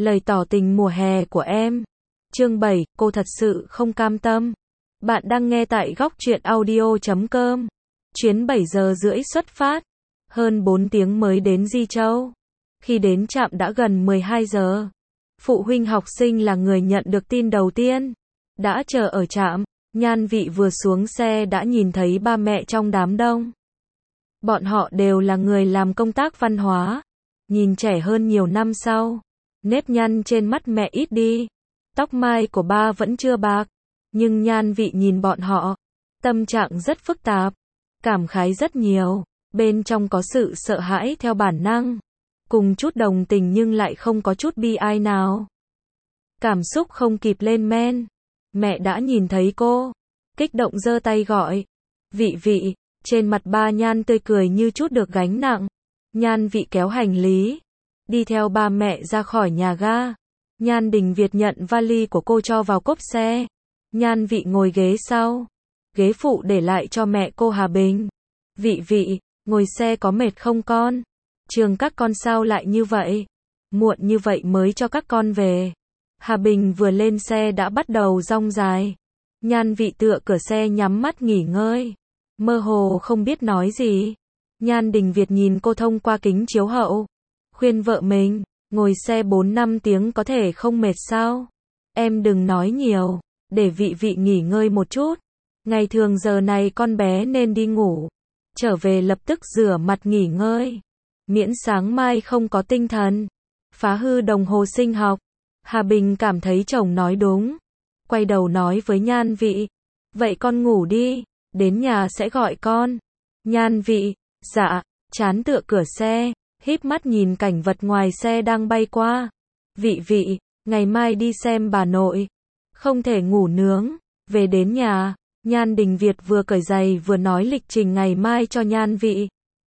Lời tỏ tình mùa hè của em. Chương 7, cô thật sự không cam tâm. Bạn đang nghe tại góc truyện audio.com. Chuyến 7 giờ rưỡi xuất phát. Hơn 4 tiếng mới đến Di Châu. Khi đến trạm đã gần 12 giờ. Phụ huynh học sinh là người nhận được tin đầu tiên. Đã chờ ở trạm, Nhan Vị vừa xuống xe đã nhìn thấy ba mẹ trong đám đông. Bọn họ đều là người làm công tác văn hóa. Nhìn trẻ hơn nhiều năm sau. Nếp nhăn trên mắt mẹ ít đi. Tóc mai của ba vẫn chưa bạc. Nhưng Nhan Vị nhìn bọn họ. Tâm trạng rất phức tạp. Cảm khái rất nhiều. Bên trong có sự sợ hãi theo bản năng. Cùng chút đồng tình nhưng lại không có chút bi ai nào. Cảm xúc không kịp lên men. Mẹ đã nhìn thấy cô. Kích động giơ tay gọi. Vị Vị. Trên mặt ba Nhan tươi cười như chút được gánh nặng. Nhan Vị kéo hành lý. Đi theo ba mẹ ra khỏi nhà ga. Nhan Đình Việt nhận vali của cô cho vào cốp xe. Nhan Vị ngồi ghế sau. Ghế phụ để lại cho mẹ cô Hà Bình. Vị Vị, ngồi xe có mệt không con? Trường các con sao lại như vậy? Muộn như vậy mới cho các con về. Hà Bình vừa lên xe đã bắt đầu rong dài. Nhan Vị tựa cửa xe nhắm mắt nghỉ ngơi. Mơ hồ không biết nói gì. Nhan Đình Việt nhìn cô thông qua kính chiếu hậu. Khuyên vợ mình, ngồi xe 4-5 tiếng có thể không mệt sao? Em đừng nói nhiều, để Vị Vị nghỉ ngơi một chút. Ngày thường giờ này con bé nên đi ngủ. Trở về lập tức rửa mặt nghỉ ngơi. Miễn sáng mai không có tinh thần. Phá hư đồng hồ sinh học. Hà Bình cảm thấy chồng nói đúng. Quay đầu nói với Nhan Vị. Vậy con ngủ đi, đến nhà sẽ gọi con. Nhan Vị, dạ, chán tựa cửa xe. Híp mắt nhìn cảnh vật ngoài xe đang bay qua. Vị Vị, ngày mai đi xem bà nội. Không thể ngủ nướng. Về đến nhà, Nhan Đình Việt vừa cởi giày vừa nói lịch trình ngày mai cho Nhan Vị.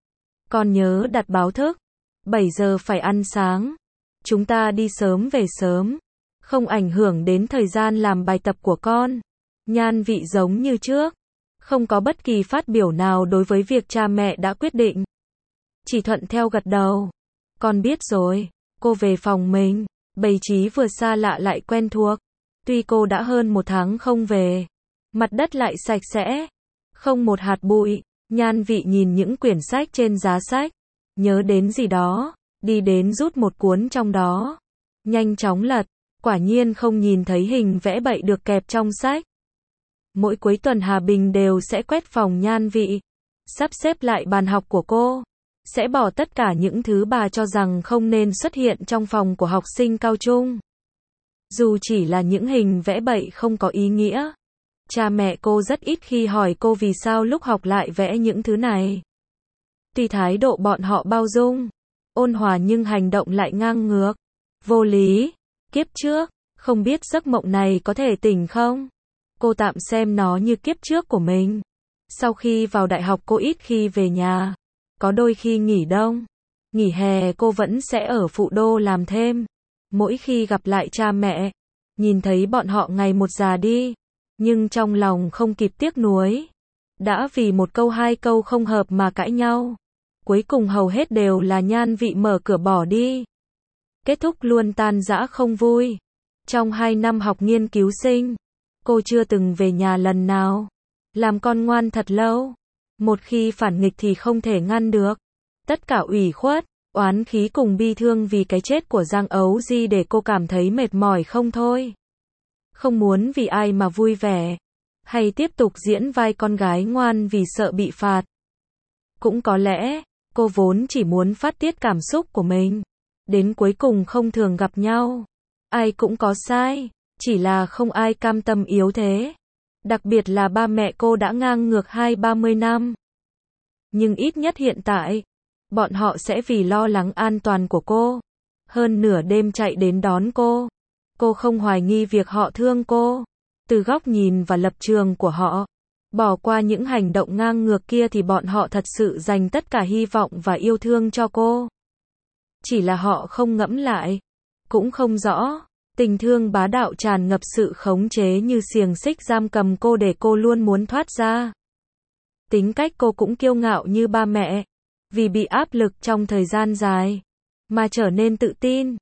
Con nhớ đặt báo thức. 7 giờ phải ăn sáng. Chúng ta đi sớm về sớm. Không ảnh hưởng đến thời gian làm bài tập của con. Nhan Vị giống như trước. Không có bất kỳ phát biểu nào đối với việc cha mẹ đã quyết định. Chỉ thuận theo gật đầu. Con biết rồi. Cô về phòng mình. Bầy trí vừa xa lạ lại quen thuộc. Tuy cô đã hơn 1 tháng không về. Mặt đất lại sạch sẽ. Không một hạt bụi. Nhan Vị nhìn những quyển sách trên giá sách. Nhớ đến gì đó. Đi đến rút một cuốn trong đó. Nhanh chóng lật. Quả nhiên không nhìn thấy hình vẽ bậy được kẹp trong sách. Mỗi cuối tuần Hà Bình đều sẽ quét phòng Nhan Vị. Sắp xếp lại bàn học của cô. Sẽ bỏ tất cả những thứ bà cho rằng không nên xuất hiện trong phòng của học sinh cao trung. Dù chỉ là những hình vẽ bậy không có ý nghĩa. Cha mẹ cô rất ít khi hỏi cô vì sao lúc học lại vẽ những thứ này. Tuy thái độ bọn họ bao dung, ôn hòa nhưng hành động lại ngang ngược, vô lý. Kiếp trước, không biết giấc mộng này có thể tỉnh không? Cô tạm xem nó như kiếp trước của mình. Sau khi vào đại học cô ít khi về nhà. Có đôi khi nghỉ đông, nghỉ hè cô vẫn sẽ ở phụ đô làm thêm. Mỗi khi gặp lại cha mẹ, nhìn thấy bọn họ ngày một già đi, nhưng trong lòng không kịp tiếc nuối. Đã vì một câu 2 câu không hợp mà cãi nhau. Cuối cùng hầu hết đều là Nhan Vị mở cửa bỏ đi. Kết thúc luôn tan rã không vui. Trong 2 năm học nghiên cứu sinh, cô chưa từng về nhà lần nào. Làm con ngoan thật lâu. Một khi phản nghịch thì không thể ngăn được. Tất cả ủy khuất, oán khí cùng bi thương vì cái chết của Giang Ấu Di để cô cảm thấy mệt mỏi không thôi. Không muốn vì ai mà vui vẻ. Hay tiếp tục diễn vai con gái ngoan vì sợ bị phạt. Cũng có lẽ, cô vốn chỉ muốn phát tiết cảm xúc của mình. Đến cuối cùng không thường gặp nhau. Ai cũng có sai, chỉ là không ai cam tâm yếu thế. Đặc biệt là ba mẹ cô đã ngang ngược 20-30 năm. Nhưng ít nhất hiện tại, bọn họ sẽ vì lo lắng an toàn của cô. Hơn nửa đêm chạy đến đón cô. Cô không hoài nghi việc họ thương cô. Từ góc nhìn và lập trường của họ, bỏ qua những hành động ngang ngược kia thì bọn họ thật sự dành tất cả hy vọng và yêu thương cho cô. Chỉ là họ không ngẫm lại, cũng không rõ. Tình thương bá đạo tràn ngập sự khống chế như xiềng xích giam cầm cô để cô luôn muốn thoát ra. Tính cách cô cũng kiêu ngạo như ba mẹ, vì bị áp lực trong thời gian dài, mà trở nên tự tin.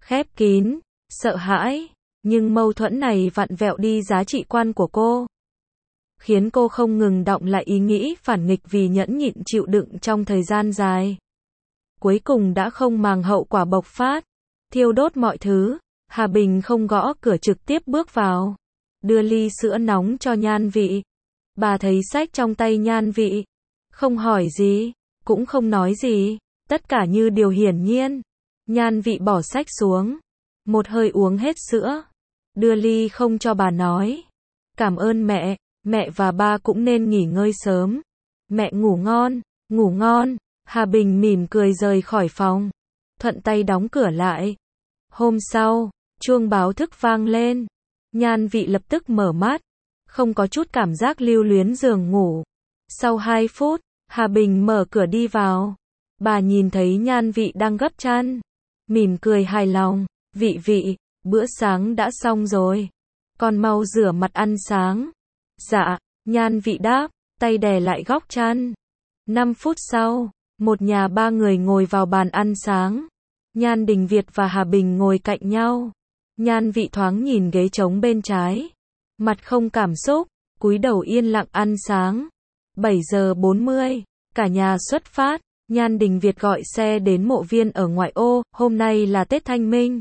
khép kín, sợ hãi, nhưng mâu thuẫn này vặn vẹo đi giá trị quan của cô, khiến cô không ngừng đọng lại ý nghĩ phản nghịch vì nhẫn nhịn chịu đựng trong thời gian dài. Cuối cùng đã không màng hậu quả bộc phát, thiêu đốt mọi thứ. Hà Bình không gõ cửa, trực tiếp bước vào, đưa ly sữa nóng cho Nhan Vị. Bà thấy sách trong tay Nhan Vị, không hỏi gì, cũng không nói gì, tất cả như điều hiển nhiên. Nhan Vị bỏ sách xuống, một hơi uống hết sữa, đưa ly không cho bà, nói: "Cảm ơn mẹ, mẹ và ba cũng nên nghỉ ngơi sớm. Mẹ ngủ ngon, ngủ ngon." Hà Bình mỉm cười rời khỏi phòng, thuận tay đóng cửa lại. Hôm sau, chuông báo thức vang lên. Nhan Vị lập tức mở mắt, không có chút cảm giác lưu luyến giường ngủ. Sau 2 phút, Hà Bình mở cửa đi vào. Bà nhìn thấy Nhan Vị đang gấp chăn, mỉm cười hài lòng. "Vị Vị, bữa sáng đã xong rồi. Con mau rửa mặt ăn sáng." "Dạ." Nhan Vị đáp, tay đè lại góc chăn. 5 phút sau, một nhà 3 người ngồi vào bàn ăn sáng. Nhan Đình Việt và Hà Bình ngồi cạnh nhau. Nhan Vị thoáng nhìn ghế trống bên trái, mặt không cảm xúc, cúi đầu yên lặng ăn sáng. 7 giờ 40, cả nhà xuất phát. Nhan Đình Việt gọi xe đến mộ viên ở ngoại ô. Hôm nay là Tết Thanh Minh,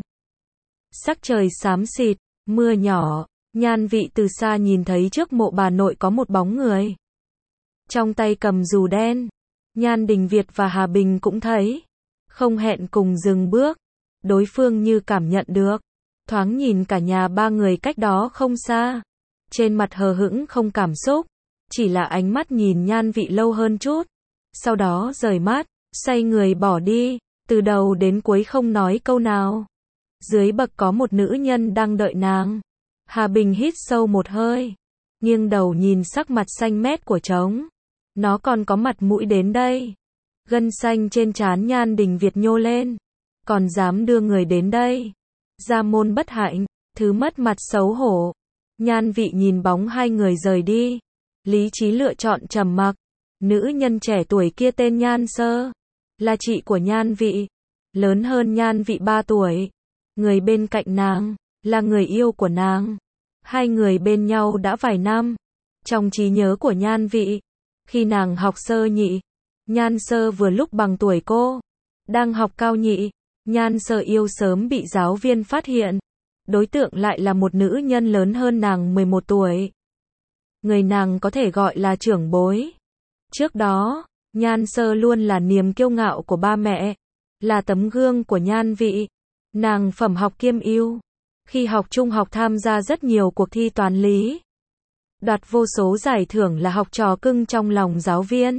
sắc trời xám xịt, mưa nhỏ. Nhan Vị từ xa nhìn thấy trước mộ bà nội có một bóng người, trong tay cầm dù đen. Nhan Đình Việt và Hà Bình cũng thấy, không hẹn cùng dừng bước. Đối phương như cảm nhận được, thoáng nhìn cả nhà 3 người cách đó không xa, trên mặt hờ hững không cảm xúc, chỉ là ánh mắt nhìn Nhan Vị lâu hơn chút, sau đó rời mắt, xoay người bỏ đi, từ đầu đến cuối không nói câu nào. Dưới bậc có một nữ nhân đang đợi nàng. Hà Bình hít sâu một hơi, nghiêng đầu nhìn sắc mặt xanh mét của trống. Nó còn có mặt mũi đến đây. Gân xanh trên trán Nhan Đình Việt nhô lên. Còn dám đưa người đến đây. Gia môn bất hạnh, thứ mất mặt xấu hổ. Nhan Vị nhìn bóng hai người rời đi, lý trí lựa chọn trầm mặc. Nữ nhân trẻ tuổi kia tên Nhan Sơ, là chị của Nhan Vị, lớn hơn Nhan Vị 3 tuổi. Người bên cạnh nàng là người yêu của nàng. Hai người bên nhau đã vài năm. Trong trí nhớ của Nhan Vị, khi nàng học sơ nhị, Nhan Sơ vừa lúc bằng tuổi cô. Đang học cao nhị, Nhan Sơ yêu sớm bị giáo viên phát hiện. Đối tượng lại là một nữ nhân lớn hơn nàng 11 tuổi. Người nàng có thể gọi là trưởng bối. Trước đó, Nhan Sơ luôn là niềm kiêu ngạo của ba mẹ, là tấm gương của Nhan Vị. Nàng phẩm học kiêm ưu. Khi học trung học tham gia rất nhiều cuộc thi toán lý, đoạt vô số giải thưởng, là học trò cưng trong lòng giáo viên.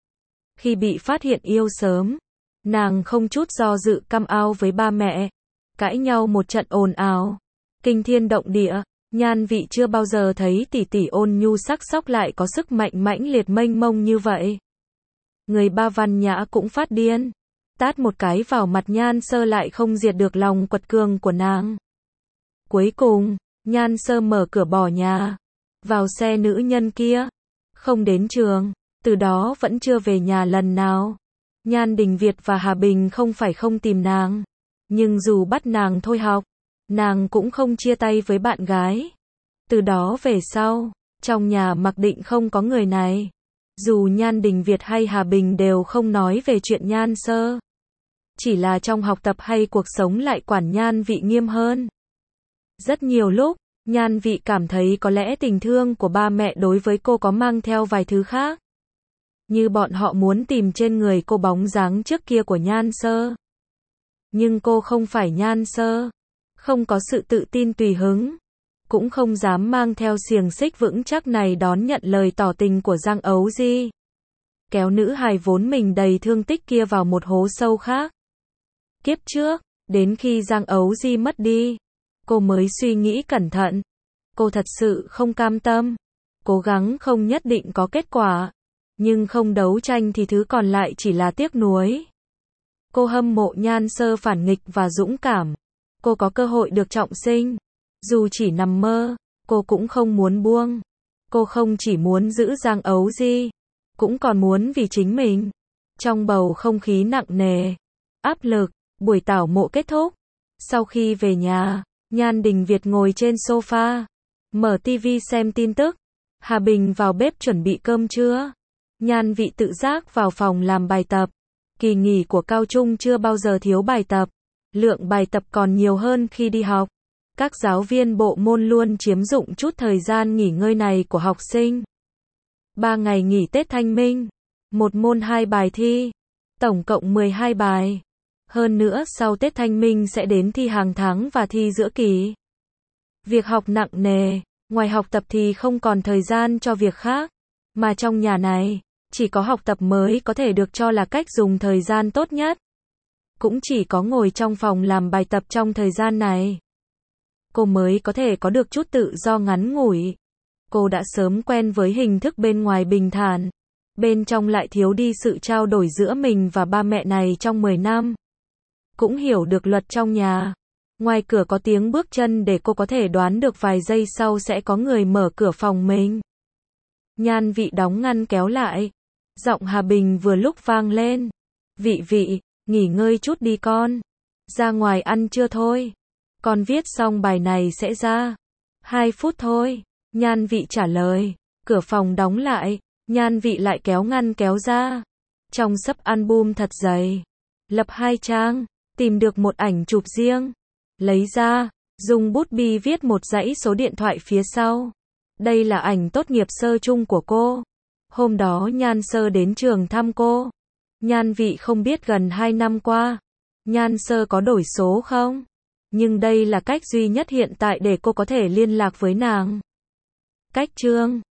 Khi bị phát hiện yêu sớm, nàng không chút do dự căm oán với ba mẹ, cãi nhau một trận ồn ào, kinh thiên động địa. Nhan Vị chưa bao giờ thấy tỷ tỷ ôn nhu sắc sóc lại có sức mạnh mãnh liệt mênh mông như vậy. Người ba Văn Nhã cũng phát điên, tát một cái vào mặt Nhan Sơ lại không diệt được lòng quật cường của nàng. Cuối cùng, Nhan Sơ mở cửa bỏ nhà, vào xe nữ nhân kia, không đến trường, từ đó vẫn chưa về nhà lần nào. Nhan Đình Việt và Hà Bình không phải không tìm nàng, nhưng dù bắt nàng thôi học, nàng cũng không chia tay với bạn gái. Từ đó về sau, trong nhà mặc định không có người này. Dù Nhan Đình Việt hay Hà Bình đều không nói về chuyện Nhan Sơ, chỉ là trong học tập hay cuộc sống lại quản Nhan Vị nghiêm hơn. Rất nhiều lúc, Nhan Vị cảm thấy có lẽ tình thương của ba mẹ đối với cô có mang theo vài thứ khác. Như bọn họ muốn tìm trên người cô bóng dáng trước kia của Nhan Sơ. Nhưng cô không phải Nhan Sơ, không có sự tự tin tùy hứng, cũng không dám mang theo xiềng xích vững chắc này đón nhận lời tỏ tình của Giang Ấu Di. Kéo nữ hài vốn mình đầy thương tích kia vào một hố sâu khác. Kiếp trước, đến khi Giang Ấu Di mất đi, cô mới suy nghĩ cẩn thận. Cô thật sự không cam tâm. Cố gắng không nhất định có kết quả, nhưng không đấu tranh thì thứ còn lại chỉ là tiếc nuối. Cô hâm mộ Nhan Sơ phản nghịch và dũng cảm. Cô có cơ hội được trọng sinh. Dù chỉ nằm mơ, cô cũng không muốn buông. Cô không chỉ muốn giữ Giang Ấu Di, cũng còn muốn vì chính mình. Trong bầu không khí nặng nề, áp lực, buổi tảo mộ kết thúc. Sau khi về nhà, Nhan Đình Việt ngồi trên sofa, mở tivi xem tin tức. Hà Bình vào bếp chuẩn bị cơm trưa. Nhan Vị tự giác vào phòng làm bài tập. Kỳ nghỉ của cao trung chưa bao giờ thiếu bài tập. Lượng bài tập còn nhiều hơn khi đi học. Các giáo viên bộ môn luôn chiếm dụng chút thời gian nghỉ ngơi này của học sinh. 3 ngày nghỉ Tết Thanh Minh. Một môn 2 bài thi. Tổng cộng 12 bài. Hơn nữa sau Tết Thanh Minh sẽ đến thi hàng tháng và thi giữa kỳ. Việc học nặng nề. Ngoài học tập thì không còn thời gian cho việc khác. Mà trong nhà này, chỉ có học tập mới có thể được cho là cách dùng thời gian tốt nhất. Cũng chỉ có ngồi trong phòng làm bài tập trong thời gian này, cô mới có thể có được chút tự do ngắn ngủi. Cô đã sớm quen với hình thức bên ngoài bình thản, bên trong lại thiếu đi sự trao đổi giữa mình và ba mẹ này trong 10 năm. Cũng hiểu được luật trong nhà. Ngoài cửa có tiếng bước chân để cô có thể đoán được vài giây sau sẽ có người mở cửa phòng mình. Nhan Vị đóng ngăn kéo lại. Giọng Hà Bình vừa lúc vang lên. Vị, nghỉ ngơi chút đi con. Ra ngoài ăn trưa thôi. Con viết xong bài này sẽ ra. 2 phút thôi. Nhan Vị trả lời. Cửa phòng đóng lại. Nhan Vị lại kéo ngăn kéo ra. Trong sấp album thật dày. Lập 2 trang. Tìm được một ảnh chụp riêng. Lấy ra. Dùng bút bi viết một dãy số điện thoại phía sau. Đây là ảnh tốt nghiệp sơ chung của cô. Hôm đó Nhan Sơ đến trường thăm cô. Nhan Vị không biết gần 2 năm qua, Nhan Sơ có đổi số không? Nhưng đây là cách duy nhất hiện tại để cô có thể liên lạc với nàng. Cách chương